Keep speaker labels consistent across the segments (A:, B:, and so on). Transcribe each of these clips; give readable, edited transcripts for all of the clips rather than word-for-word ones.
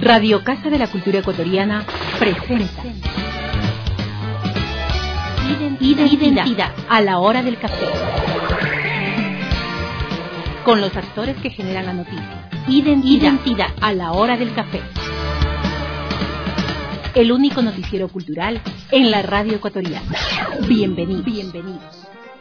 A: Radio Casa de la Cultura Ecuatoriana presenta Identidad a la hora del café. Con los actores que generan la noticia. Identidad a la hora del café. El único noticiero cultural en la radio ecuatoriana. Bienvenidos.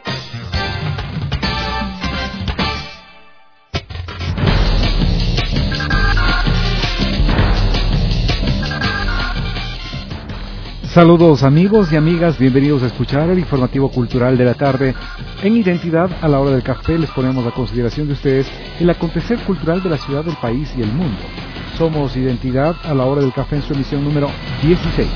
B: Saludos amigos y amigas, bienvenidos a escuchar el informativo cultural de la tarde. En Identidad a la hora del café les ponemos a consideración de ustedes el acontecer cultural de la ciudad, del país y el mundo. Somos Identidad a la hora del café en su emisión número 16.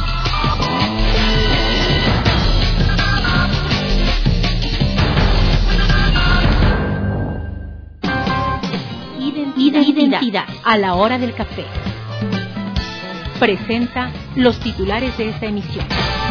A: Identidad a la hora del café. Presenta los titulares de esta emisión.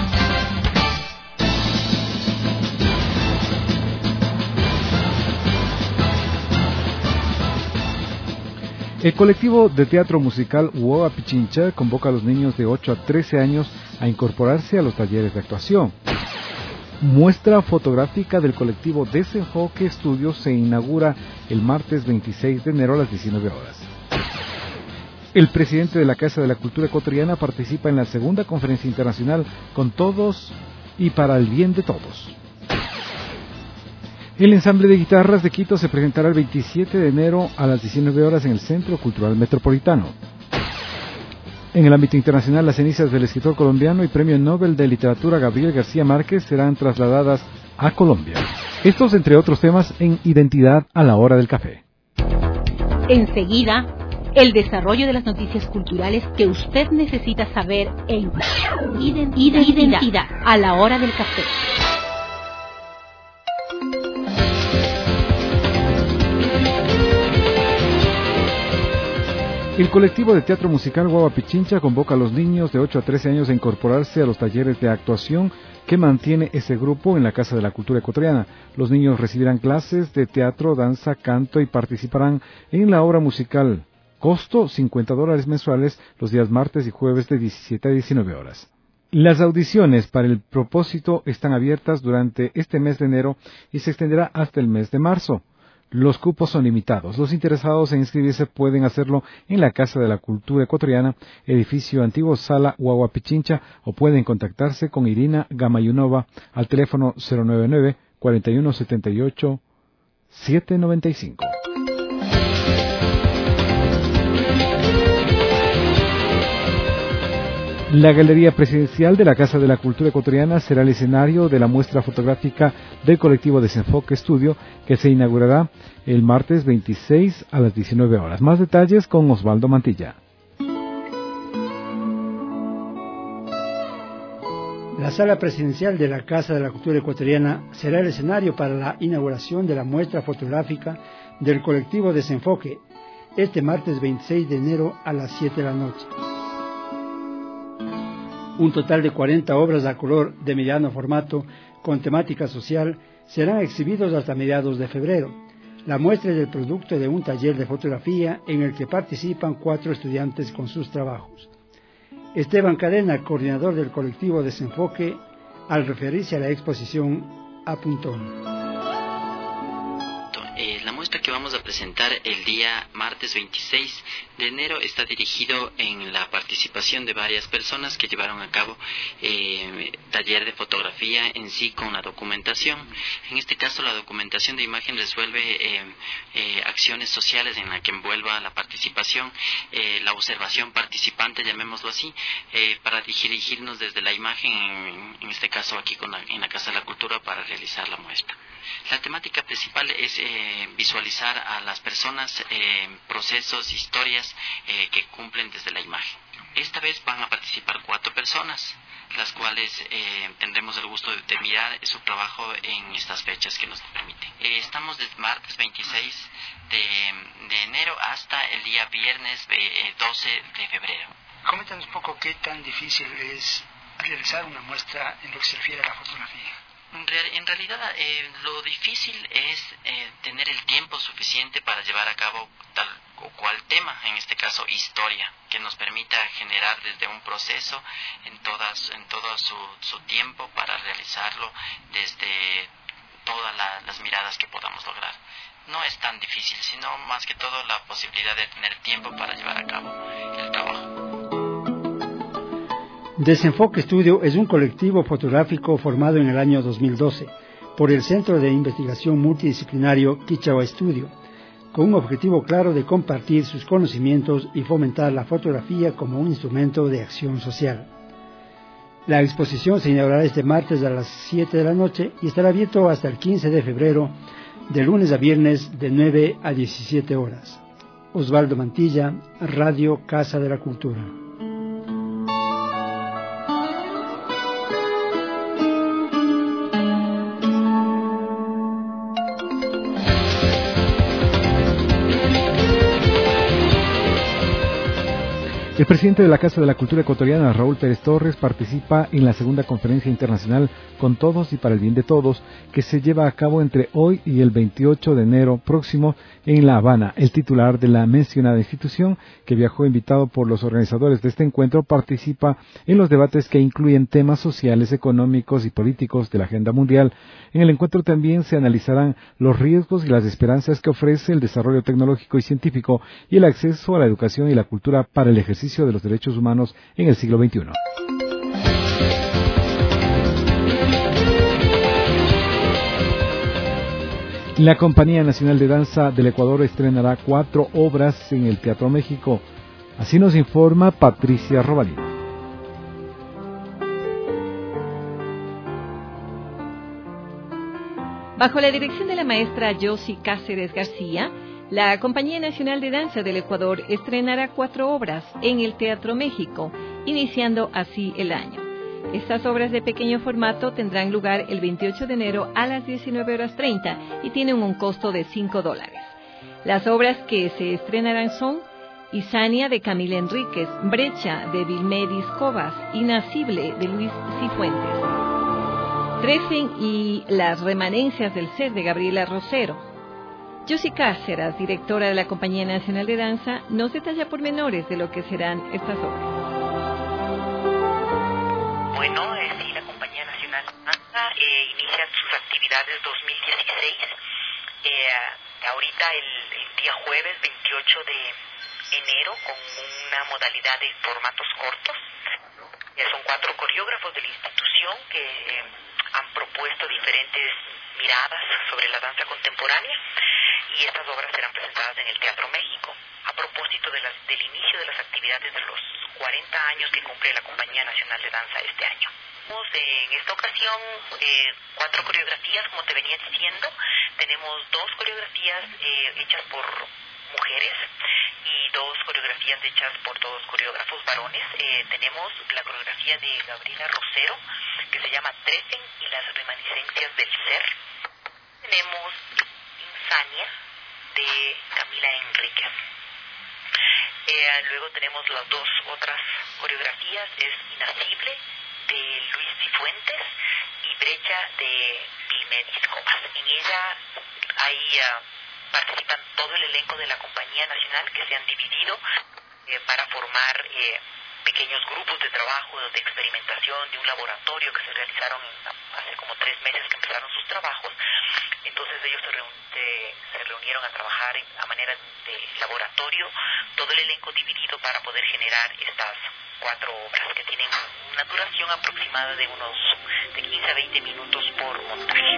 B: El colectivo de teatro musical Huaua Pichincha convoca a los niños de 8 a 13 años a incorporarse a los talleres de actuación. Muestra fotográfica del colectivo Desenfoque Estudios se inaugura el martes 26 de enero a las 19 horas. El presidente de la Casa de la Cultura Ecuatoriana participa en la segunda conferencia internacional Con Todos y para el Bien de Todos. El ensamble de guitarras de Quito se presentará el 27 de enero a las 19 horas en el Centro Cultural Metropolitano. En el ámbito internacional, las cenizas del escritor colombiano y Premio Nobel de Literatura Gabriel García Márquez serán trasladadas a Colombia. Estos, entre otros temas, en Identidad a la hora del café.
A: Enseguida, el desarrollo de las noticias culturales que usted necesita saber en Identidad a la hora del café.
B: El colectivo de teatro musical Huaua Pichincha convoca a los niños de 8 a 13 años a incorporarse a los talleres de actuación que mantiene ese grupo en la Casa de la Cultura Ecuatoriana. Los niños recibirán clases de teatro, danza, canto y participarán en la obra musical. Costo $50 mensuales los días martes y jueves de 17 a 19 horas. Las audiciones para el propósito están abiertas durante este mes de enero y se extenderá hasta el mes de marzo. Los cupos son limitados. Los interesados en inscribirse pueden hacerlo en la Casa de la Cultura Ecuatoriana, edificio antiguo Sala Huaua Pichincha, o pueden contactarse con Irina Gamayunova al teléfono 099 4178 795. La Galería Presidencial de la Casa de la Cultura Ecuatoriana será el escenario de la muestra fotográfica del colectivo Desenfoque Estudio, que se inaugurará el martes 26 a las 19 horas. Más detalles con Osvaldo Mantilla.
C: La Sala Presidencial de la Casa de la Cultura Ecuatoriana será el escenario para la inauguración de la muestra fotográfica del colectivo Desenfoque, este martes 26 de enero a las 7 de la noche. Un total de 40 obras a color de mediano formato con temática social serán exhibidos hasta mediados de febrero. La muestra es el producto de un taller de fotografía en el que participan 4 estudiantes con sus trabajos. Esteban Cadena, coordinador del colectivo Desenfoque, al referirse a la exposición, apuntó.
D: La muestra que vamos a presentar el día martes 26 de enero está dirigido en la participación de varias personas que llevaron a cabo taller de fotografía en sí con la documentación. En este caso, la documentación de imagen resuelve acciones sociales en la que envuelva la participación, la observación participante, llamémoslo así, para dirigirnos desde la imagen, en este caso aquí en la Casa de la Cultura, para realizar la muestra. La temática principal es visualizar a las personas, procesos, historias que cumplen desde la imagen. Esta vez van a participar 4 personas, las cuales tendremos el gusto de mirar su trabajo en estas fechas que nos permiten. Estamos desde martes 26 de enero hasta el día viernes 12 de febrero.
E: Coméntanos un poco qué tan difícil es realizar una muestra en lo que se refiere a la fotografía.
D: En realidad, lo difícil es tener el tiempo suficiente para llevar a cabo tal cual tema, en este caso historia, que nos permita generar desde un proceso en todo su tiempo para realizarlo desde todas las miradas que podamos lograr. No es tan difícil, sino más que todo la posibilidad de tener tiempo para llevar a cabo el trabajo.
C: Desenfoque Estudio es un colectivo fotográfico formado en el año 2012 por el Centro de Investigación Multidisciplinario Quichagua Estudio, con un objetivo claro de compartir sus conocimientos y fomentar la fotografía como un instrumento de acción social. La exposición se inaugurará este martes a las 7 de la noche y estará abierto hasta el 15 de febrero, de lunes a viernes, de 9 a 17 horas. Osvaldo Mantilla, Radio Casa de la Cultura.
B: El presidente de la Casa de la Cultura Ecuatoriana, Raúl Pérez Torres, participa en la segunda conferencia internacional Con Todos y para el Bien de Todos, que se lleva a cabo entre hoy y el 28 de enero próximo en La Habana. El titular de la mencionada institución, que viajó invitado por los organizadores de este encuentro, participa en los debates que incluyen temas sociales, económicos y políticos de la agenda mundial. En el encuentro también se analizarán los riesgos y las esperanzas que ofrece el desarrollo tecnológico y científico y el acceso a la educación y la cultura para el ejercicio de los derechos humanos en el siglo XXI. La Compañía Nacional de Danza del Ecuador estrenará 4 obras en el Teatro México. Así nos informa Patricia Robalino.
F: Bajo la dirección de la maestra Yossi Cáceres García, la Compañía Nacional de Danza del Ecuador estrenará 4 obras en el Teatro México, iniciando así el año. Estas obras de pequeño formato tendrán lugar el 28 de enero a las 19:30 y tienen un costo de $5. Las obras que se estrenarán son Isania de Camila Enríquez, Brecha de Vilmedis Cobas, Inacible de Luis Cifuentes, Trefen y Las Remanencias del Ser de Gabriela Rosero. Yossi Cáceres, directora de la Compañía Nacional de Danza, nos detalla pormenores de lo que serán estas obras.
G: Bueno, sí, la Compañía Nacional de Danza inicia sus actividades 2016. Ahorita el día jueves 28 de enero con una modalidad de formatos cortos. Son 4 coreógrafos de la institución que han propuesto diferentes miradas sobre la danza contemporánea y estas obras serán presentadas en el Teatro México a propósito del inicio de las actividades de los 40 años que cumple la Compañía Nacional de Danza este año. En esta ocasión 4 coreografías, como te venía diciendo. Tenemos 2 coreografías hechas por mujeres y 2 coreografías hechas por 2 coreógrafos varones. Tenemos la coreografía de Gabriela Rosero, que se llama Trefen y las Reminiscencias del Ser. Tenemos Insania de Camila Enríquez. Luego tenemos las 2 otras coreografías, es Inacible de Luis Cifuentes y Brecha de Vilmedis Cobas. En ella participan todo el elenco de la Compañía Nacional, que se han dividido para formar pequeños grupos de trabajo, de experimentación, de un laboratorio que se realizaron hace como 3 meses que empezaron sus trabajos. Entonces ellos se reunieron a trabajar a manera de laboratorio, todo el elenco dividido para poder generar estas 4 obras que tienen una duración aproximada de unos 15 a 20 minutos por montaje.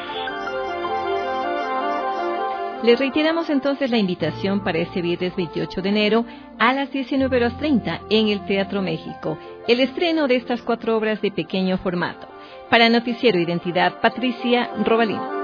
F: Les reiteramos entonces la invitación para este viernes 28 de enero a las 19:30 en el Teatro México, el estreno de estas 4 obras de pequeño formato. Para Noticiero Identidad, Patricia Robalino.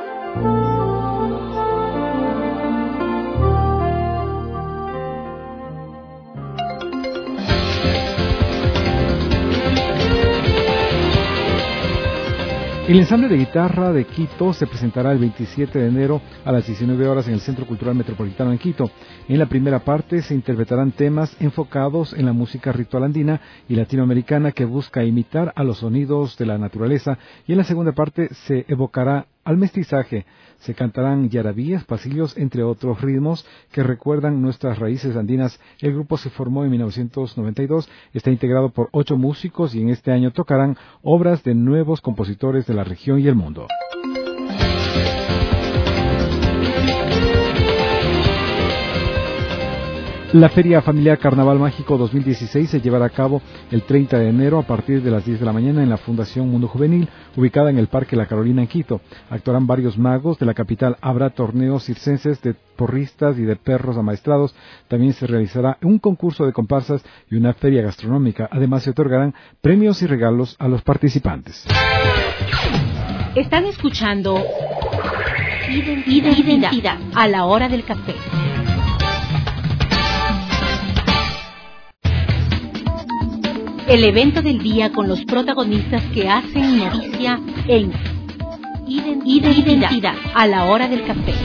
B: El ensamble de guitarra de Quito se presentará el 27 de enero a las 19 horas en el Centro Cultural Metropolitano en Quito. En la primera parte se interpretarán temas enfocados en la música ritual andina y latinoamericana que busca imitar a los sonidos de la naturaleza, y en la segunda parte se evocará al mestizaje. Se cantarán yarabíes, pasillos, entre otros ritmos que recuerdan nuestras raíces andinas. El grupo se formó en 1992, está integrado por 8 músicos y en este año tocarán obras de nuevos compositores de la región y el mundo. La Feria Familiar Carnaval Mágico 2016 se llevará a cabo el 30 de enero a partir de las 10 de la mañana en la Fundación Mundo Juvenil, ubicada en el Parque La Carolina en Quito. Actuarán varios magos de la capital, habrá torneos circenses de porristas y de perros amaestrados. También se realizará un concurso de comparsas y una feria gastronómica. Además se otorgarán premios y regalos a los participantes.
A: Están escuchando Identidad a la hora del café. El evento del día con los protagonistas que hacen noticia en Identidad a la hora del café.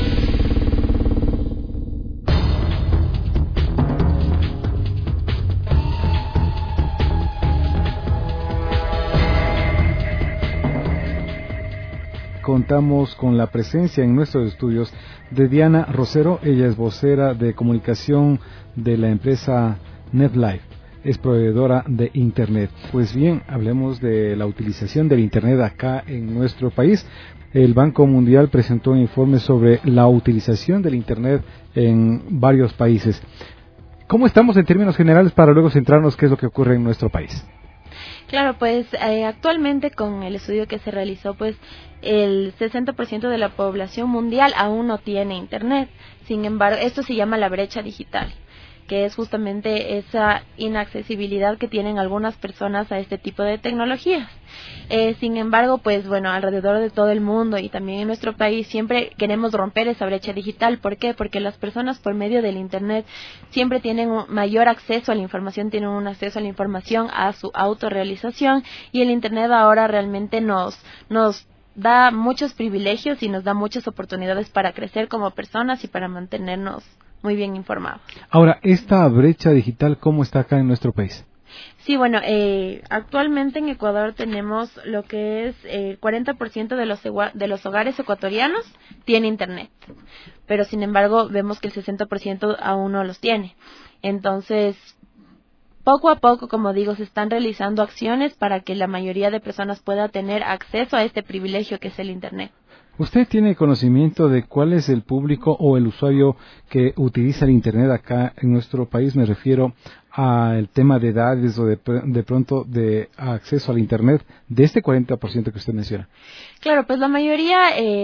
B: Contamos con la presencia en nuestros estudios de Diana Rosero. Ella es vocera de comunicación de la empresa NetLife. Es proveedora de Internet. Pues bien, hablemos de la utilización del Internet acá en nuestro país. El Banco Mundial presentó un informe sobre la utilización del Internet en varios países. ¿Cómo estamos en términos generales para luego centrarnos qué es lo que ocurre en nuestro país?
H: Claro, pues actualmente con el estudio que se realizó, pues el 60% de la población mundial aún no tiene Internet. Sin embargo, esto se llama la brecha digital, que es justamente esa inaccesibilidad que tienen algunas personas a este tipo de tecnologías. Sin embargo, pues bueno, alrededor de todo el mundo y también en nuestro país siempre queremos romper esa brecha digital. ¿Por qué? Porque las personas por medio del Internet siempre tienen un mayor acceso a la información, tienen un acceso a la información, a su autorrealización, y el Internet ahora realmente nos da muchos privilegios y nos da muchas oportunidades para crecer como personas y para mantenernos muy bien informados. Ahora,
B: ¿esta brecha digital cómo está acá en nuestro país?
H: Sí, bueno, actualmente en Ecuador tenemos lo que es 40% de los hogares ecuatorianos tiene Internet, pero sin embargo vemos que el 60% aún no los tiene. Entonces, poco a poco, como digo, se están realizando acciones para que la mayoría de personas pueda tener acceso a este privilegio que es el Internet.
B: ¿Usted tiene conocimiento de cuál es el público o el usuario que utiliza el Internet acá en nuestro país? Me refiero al tema de edades o de pronto de acceso al Internet de este 40% que usted menciona.
H: Claro, pues la mayoría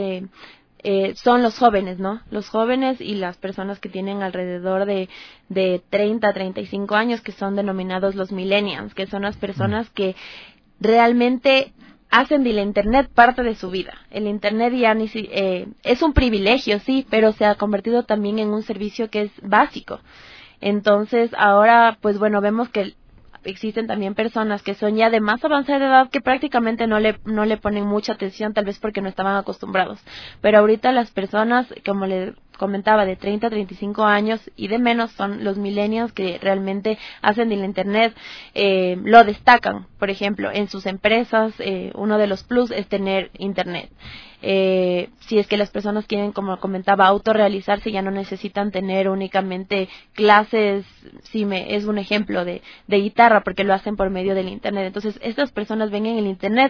H: son los jóvenes, ¿no? Los jóvenes y las personas que tienen alrededor de 30 a 35 años, que son denominados los millennials, que son las personas que realmente hacen del Internet parte de su vida. El Internet ya es un privilegio, sí, pero se ha convertido también en un servicio que es básico. Entonces, ahora, pues bueno, vemos que existen también personas que son ya de más avanzada edad que prácticamente no le ponen mucha atención, tal vez porque no estaban acostumbrados. Pero ahorita las personas, como le comentaba, de 30 a 35 años y de menos son los millennials que realmente hacen del Internet, lo destacan. Por ejemplo, en sus empresas, uno de los plus es tener Internet. Si es que las personas quieren, como comentaba, autorrealizarse, ya no necesitan tener únicamente clases, es un ejemplo de guitarra, porque lo hacen por medio del Internet. Entonces, estas personas ven en el Internet,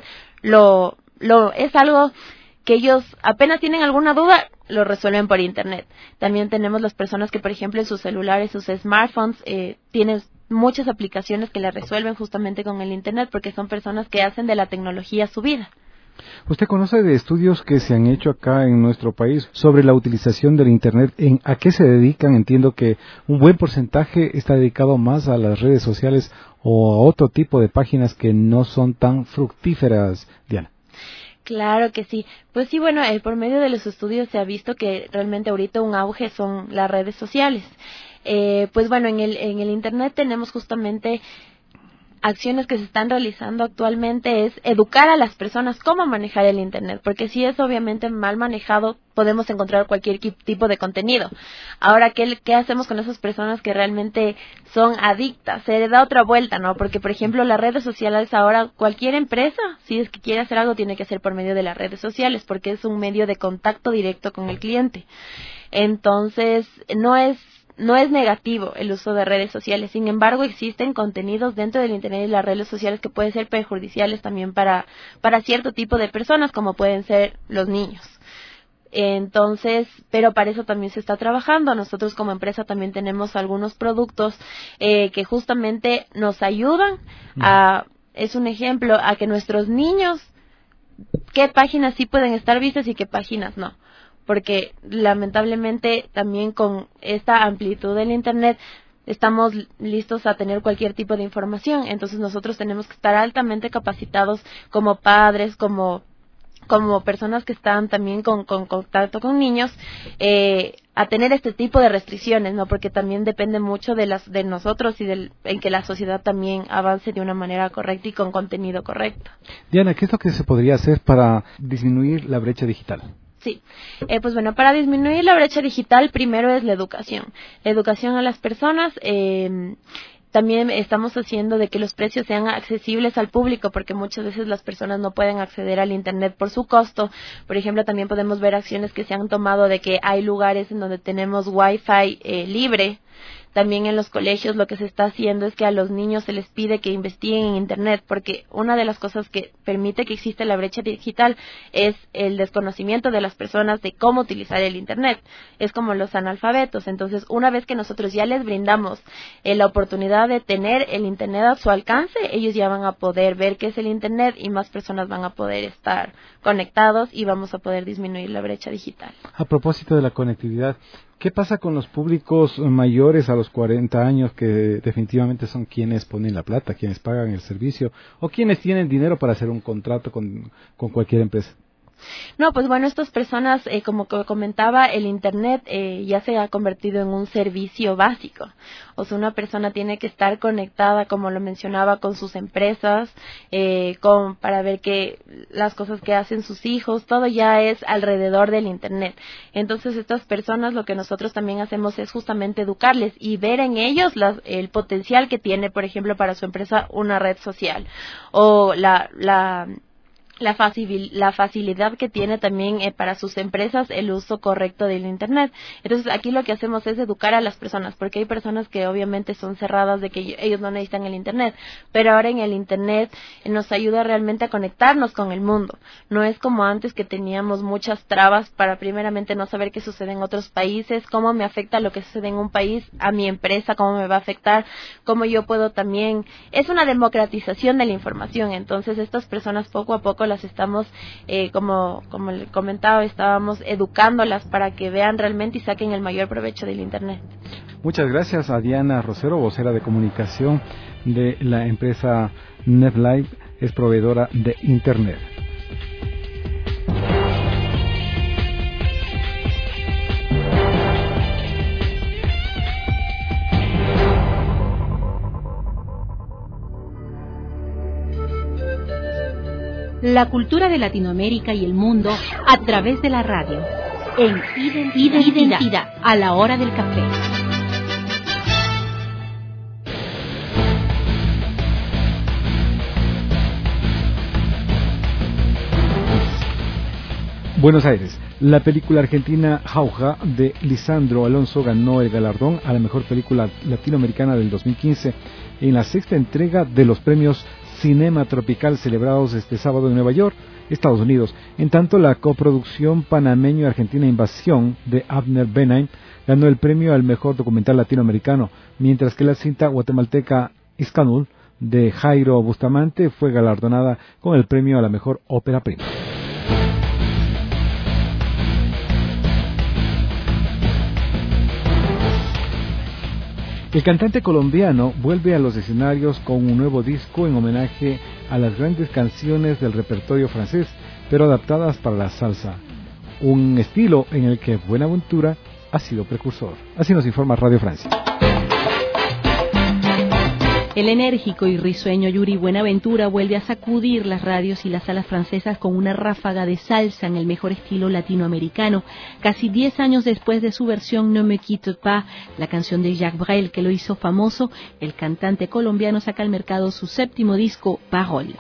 H: es algo que ellos apenas tienen alguna duda, lo resuelven por Internet. También tenemos las personas que, por ejemplo, en sus celulares, sus smartphones, tienen muchas aplicaciones que la resuelven justamente con el Internet, porque son personas que hacen de la tecnología su vida.
B: ¿Usted conoce de estudios que se han hecho acá en nuestro país sobre la utilización del Internet? ¿A qué se dedican? Entiendo que un buen porcentaje está dedicado más a las redes sociales o a otro tipo de páginas que no son tan fructíferas, Diana.
H: Claro que sí. Pues sí, bueno, por medio de los estudios se ha visto que realmente ahorita un auge son las redes sociales. Pues bueno, en el Internet tenemos justamente acciones que se están realizando actualmente es educar a las personas cómo manejar el Internet, porque si es obviamente mal manejado, podemos encontrar cualquier tipo de contenido. Ahora, ¿qué hacemos con esas personas que realmente son adictas? Se le da otra vuelta, ¿no? Porque, por ejemplo, las redes sociales ahora, cualquier empresa, si es que quiere hacer algo, tiene que hacer por medio de las redes sociales, porque es un medio de contacto directo con el cliente. Entonces, no es negativo el uso de redes sociales. Sin embargo, existen contenidos dentro del Internet y las redes sociales que pueden ser perjudiciales también para cierto tipo de personas, como pueden ser los niños. Entonces, pero para eso también se está trabajando. Nosotros como empresa también tenemos algunos productos que justamente nos ayudan es un ejemplo, a que nuestros niños, qué páginas sí pueden estar vistas y qué páginas no. Porque lamentablemente también con esta amplitud del Internet estamos listos a tener cualquier tipo de información. Entonces nosotros tenemos que estar altamente capacitados como padres, como personas que están también con contacto con niños, a tener este tipo de restricciones, ¿no? Porque también depende mucho de nosotros y en que la sociedad también avance de una manera correcta y con contenido correcto.
B: Diana, ¿qué es lo que se podría hacer para disminuir la brecha digital?
H: Sí, pues bueno, para disminuir la brecha digital, primero es la educación a las personas. También estamos haciendo de que los precios sean accesibles al público, porque muchas veces las personas no pueden acceder al Internet por su costo. Por ejemplo, también podemos ver acciones que se han tomado de que hay lugares en donde tenemos Wi-Fi libre. También en los colegios lo que se está haciendo es que a los niños se les pide que investiguen en Internet, porque una de las cosas que permite que exista la brecha digital es el desconocimiento de las personas de cómo utilizar el Internet. Es como los analfabetos. Entonces, una vez que nosotros ya les brindamos la oportunidad de tener el Internet a su alcance, ellos ya van a poder ver qué es el Internet y más personas van a poder estar conectados y vamos a poder disminuir la brecha digital.
B: A propósito de la conectividad, ¿qué pasa con los públicos mayores a los 40 años que definitivamente son quienes ponen la plata, quienes pagan el servicio o quienes tienen dinero para hacer un contrato con cualquier empresa?
H: No, pues bueno, estas personas, como comentaba, el Internet ya se ha convertido en un servicio básico. O sea, una persona tiene que estar conectada, como lo mencionaba, con sus empresas, para ver que las cosas que hacen sus hijos, todo ya es alrededor del Internet. Entonces, estas personas, lo que nosotros también hacemos es justamente educarles y ver en ellos el potencial que tiene, por ejemplo, para su empresa una red social o la facilidad que tiene también para sus empresas el uso correcto del Internet. Entonces, aquí lo que hacemos es educar a las personas, porque hay personas que obviamente son cerradas de que ellos no necesitan el Internet, pero ahora en el Internet nos ayuda realmente a conectarnos con el mundo. No es como antes que teníamos muchas trabas para primeramente no saber qué sucede en otros países, cómo me afecta lo que sucede en un país a mi empresa, cómo me va a afectar, cómo yo puedo también. Es una democratización de la información. Entonces, estas personas poco a poco las estamos, como le comentaba, estábamos educándolas para que vean realmente y saquen el mayor provecho del Internet.
B: Muchas gracias a Diana Rosero, vocera de comunicación de la empresa NetLife, es proveedora de Internet.
A: La cultura de Latinoamérica y el mundo a través de la radio. En Identidad, a la hora del café.
B: Buenos Aires. La película argentina Jauja de Lisandro Alonso ganó el galardón a la mejor película latinoamericana del 2015 en la sexta entrega de los premios Cinema Tropical celebrados este sábado en Nueva York, Estados Unidos. En tanto, la coproducción panameño-argentina Invasión de Abner Benaim ganó el premio al mejor documental latinoamericano, mientras que la cinta guatemalteca Iscanul de Jairo Bustamante fue galardonada con el premio a la mejor ópera prima. El cantante colombiano vuelve a los escenarios con un nuevo disco en homenaje a las grandes canciones del repertorio francés, pero adaptadas para la salsa, un estilo en el que Buenaventura ha sido precursor. Así nos informa Radio Francia.
A: El enérgico y risueño Yuri Buenaventura vuelve a sacudir las radios y las salas francesas con una ráfaga de salsa en el mejor estilo latinoamericano. Casi 10 años después de su versión Ne me quitte pas, la canción de Jacques Brel que lo hizo famoso, el cantante colombiano saca al mercado su 7º disco, Parole.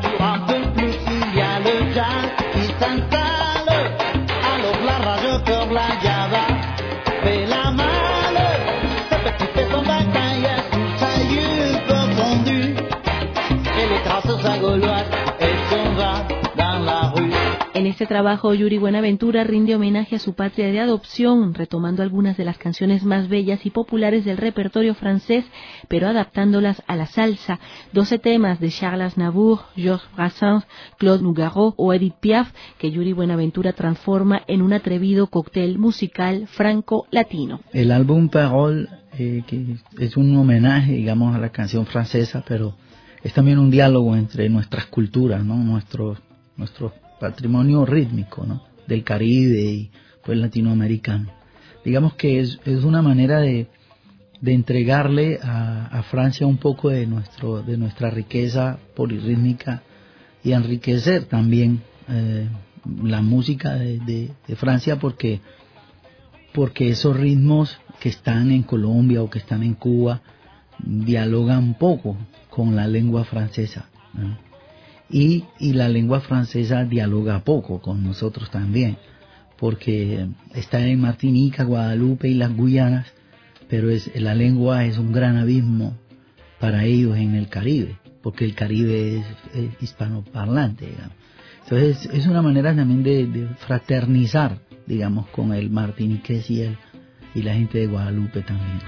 A: En este trabajo, Yuri Buenaventura rinde homenaje a su patria de adopción, retomando algunas de las canciones más bellas y populares del repertorio francés, pero adaptándolas a la salsa. 12 temas de Charles Aznavour, Georges Brassens, Claude Nougaro o Edith Piaf, que Yuri Buenaventura transforma en un atrevido cóctel musical franco-latino.
I: El álbum Parole, que es un homenaje, digamos, a la canción francesa, pero es también un diálogo entre nuestras culturas, ¿no? Nuestro patrimonio rítmico, ¿no? Del Caribe y pues latinoamericano. Digamos que es una manera de entregarle a Francia un poco de nuestra riqueza polirrítmica y enriquecer también la música de Francia, porque esos ritmos que están en Colombia o que están en Cuba dialogan poco con la lengua francesa, ¿no? Y la lengua francesa dialoga poco con nosotros también, porque está en Martinica, Guadalupe y las Guyanas, pero la lengua es un gran abismo para ellos en el Caribe, porque el Caribe es hispanoparlante, digamos. Entonces es una manera también de fraternizar, digamos, con el martiniqués y la gente de Guadalupe también.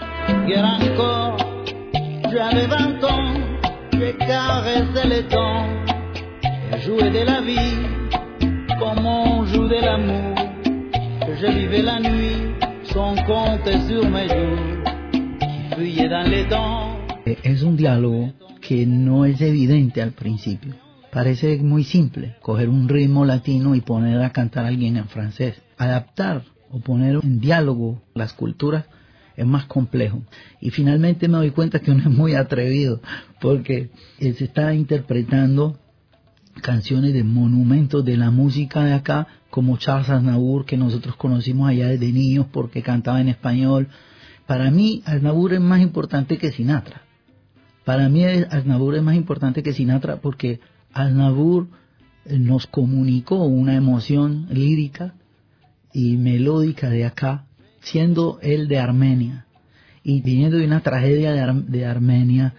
I: J'avais 20 ans, je caressais les temps, et jouais de la vie, comme on joue de l'amour. Je vivais la nuit, sans compter sur mes jours, qui fuyait dans les dents. Es un diálogo que no es evidente al principio. Parece muy simple, coger un ritmo latino y poner a cantar a alguien en francés. Adaptar o poner en diálogo las culturas es más complejo. Y finalmente me doy cuenta que uno es muy atrevido, porque se está interpretando canciones de monumentos de la música de acá, como Charles Aznavour, que nosotros conocimos allá desde niños porque cantaba en español. Para mí, Aznavour es más importante que Sinatra. Para mí, Aznavour es más importante que Sinatra porque Aznavour nos comunicó una emoción lírica y melódica de acá, siendo él de Armenia y viniendo de una tragedia de Armenia,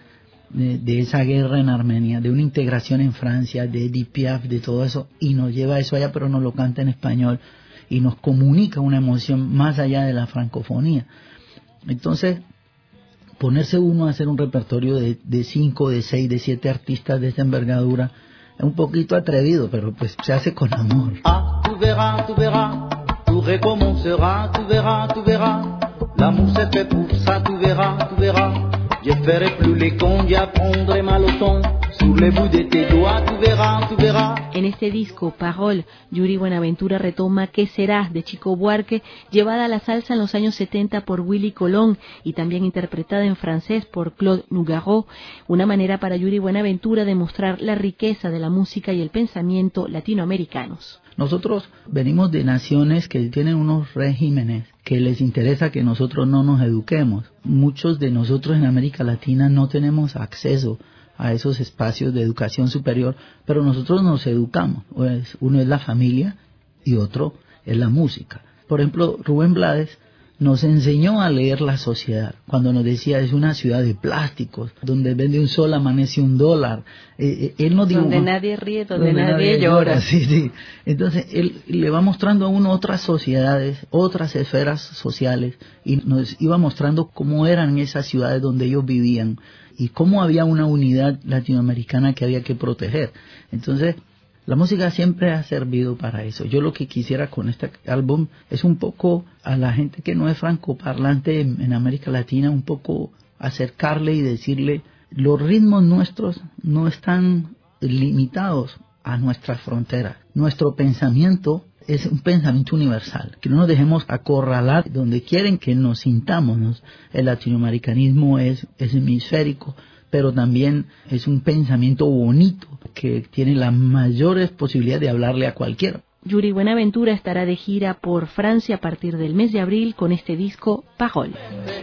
I: de esa guerra en Armenia, de una integración en Francia, de Edith Piaf, de todo eso, y nos lleva eso allá, pero nos lo canta en español y nos comunica una emoción más allá de la francofonía. Entonces, ponerse uno a hacer un repertorio de 5, de 6, de 7 artistas de esa envergadura es un poquito atrevido, pero pues se hace con amor. Ah, tú verás, tout recommencera, tu verras, l'amour c'est fait pour ça, tu verras, je ferai plus les cons, j'apprendrai ma leçon, sur les bouts de tes doigts, tu verras.
A: En este disco, Parole, Yuri Buenaventura retoma ¿Qué será? De Chico Buarque, llevada a la salsa en los años 70 por Willy Colón y también interpretada en francés por Claude Nougaro, una manera para Yuri Buenaventura de mostrar la riqueza de la música y el pensamiento latinoamericanos.
I: Nosotros venimos de naciones que tienen unos regímenes que les interesa que nosotros no nos eduquemos. Muchos de nosotros en América Latina no tenemos acceso a esos espacios de educación superior, pero nosotros nos educamos. Pues uno es la familia y otro es la música. Por ejemplo, Rubén Blades nos enseñó a leer la sociedad, cuando nos decía es una ciudad de plásticos, donde vende un sol amanece $1. Él nos dijo,
F: donde nadie ríe, donde nadie llora.
I: Sí. Entonces él le va mostrando a uno otras sociedades, otras esferas sociales, y nos iba mostrando cómo eran esas ciudades donde ellos vivían y cómo había una unidad latinoamericana que había que proteger. Entonces la música siempre ha servido para eso. Yo lo que quisiera con este álbum es un poco a la gente que no es francoparlante en América Latina, un poco acercarle y decirle, los ritmos nuestros no están limitados a nuestras fronteras. Nuestro pensamiento es un pensamiento universal, que no nos dejemos acorralar donde quieren que nos sintamos. El latinoamericanismo es hemisférico,
J: pero también es un pensamiento bonito que tiene las mayores posibilidades de hablarle a cualquiera.
A: Yuri Buenaventura estará de gira por Francia a partir del mes de abril con este disco Parole.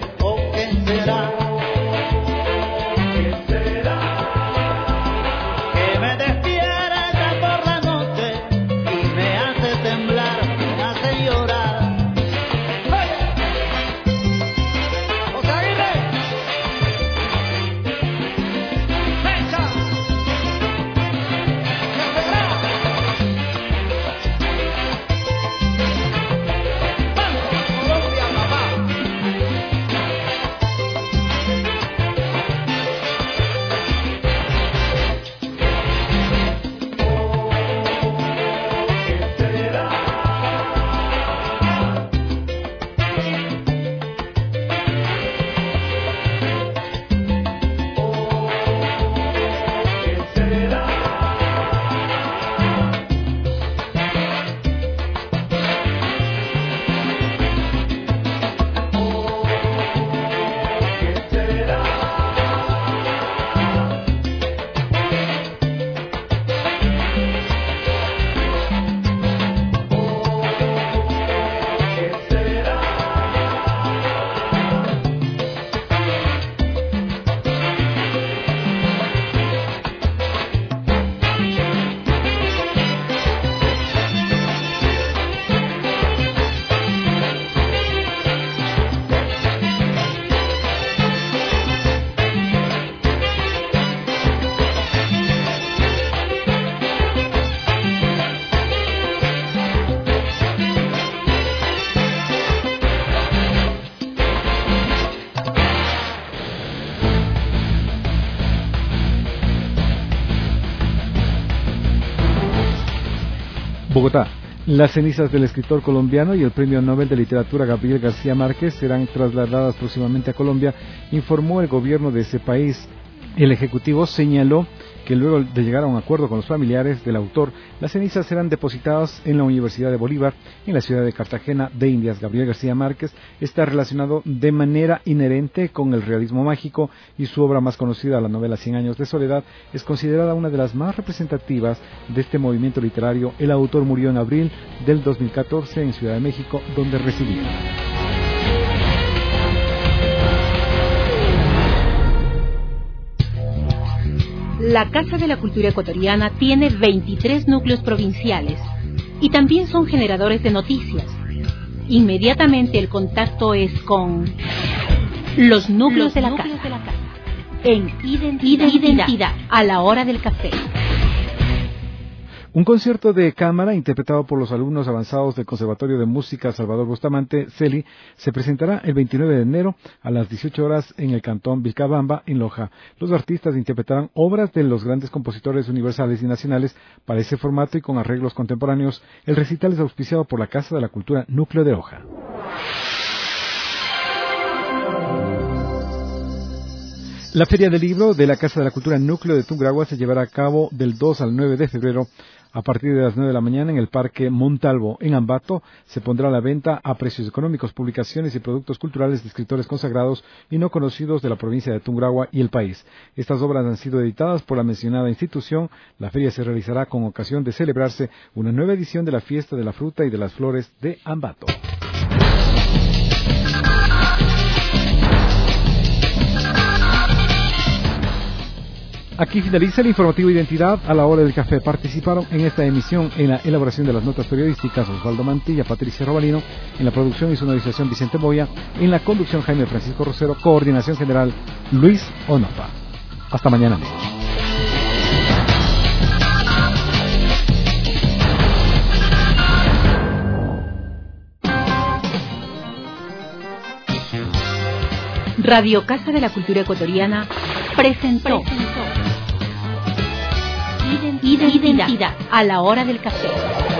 B: Bogotá. Las cenizas del escritor colombiano y el Premio Nobel de Literatura Gabriel García Márquez serán trasladadas próximamente a Colombia, informó el gobierno de ese país. El Ejecutivo señaló que luego de llegar a un acuerdo con los familiares del autor, las cenizas serán depositadas en la Universidad de Bolívar, en la ciudad de Cartagena de Indias. Gabriel García Márquez está relacionado de manera inherente con el realismo mágico y su obra más conocida, la novela 100 años de soledad, es considerada una de las más representativas de este movimiento literario. El autor murió en abril del 2014 en Ciudad de México, donde residía.
K: La Casa de la Cultura Ecuatoriana tiene 23 núcleos provinciales y también son generadores de noticias. Inmediatamente el contacto es con los núcleos de la casa, en identidad a la hora del café.
B: Un concierto de cámara interpretado por los alumnos avanzados del Conservatorio de Música Salvador Bustamante, CELI, se presentará el 29 de enero a las 18 horas en el cantón Vilcabamba, en Loja. Los artistas interpretarán obras de los grandes compositores universales y nacionales para ese formato y con arreglos contemporáneos. El recital es auspiciado por la Casa de la Cultura Núcleo de Loja. La Feria del Libro de la Casa de la Cultura Núcleo de Tungurahua se llevará a cabo del 2 al 9 de febrero a partir de las 9 de la mañana en el Parque Montalvo. En Ambato se pondrá a la venta a precios económicos publicaciones y productos culturales de escritores consagrados y no conocidos de la provincia de Tungurahua y el país. Estas obras han sido editadas por la mencionada institución. La feria se realizará con ocasión de celebrarse una nueva edición de la Fiesta de la Fruta y de las Flores de Ambato. Aquí finaliza el informativo Identidad a la hora del café. Participaron en esta emisión en la elaboración de las notas periodísticas Osvaldo Mantilla, Patricia Robalino, en la producción y sonorización Vicente Boya, en la conducción Jaime Francisco Rosero, coordinación general Luis Onopa. Hasta mañana, amigos.
K: Radio Casa de la Cultura Ecuatoriana presentó Identidad a la hora del café,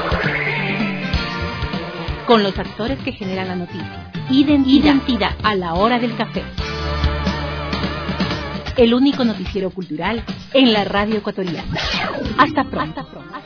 K: con los actores que generan la noticia. Identidad a la hora del café, el único noticiero cultural en la radio ecuatoriana. Hasta pronto.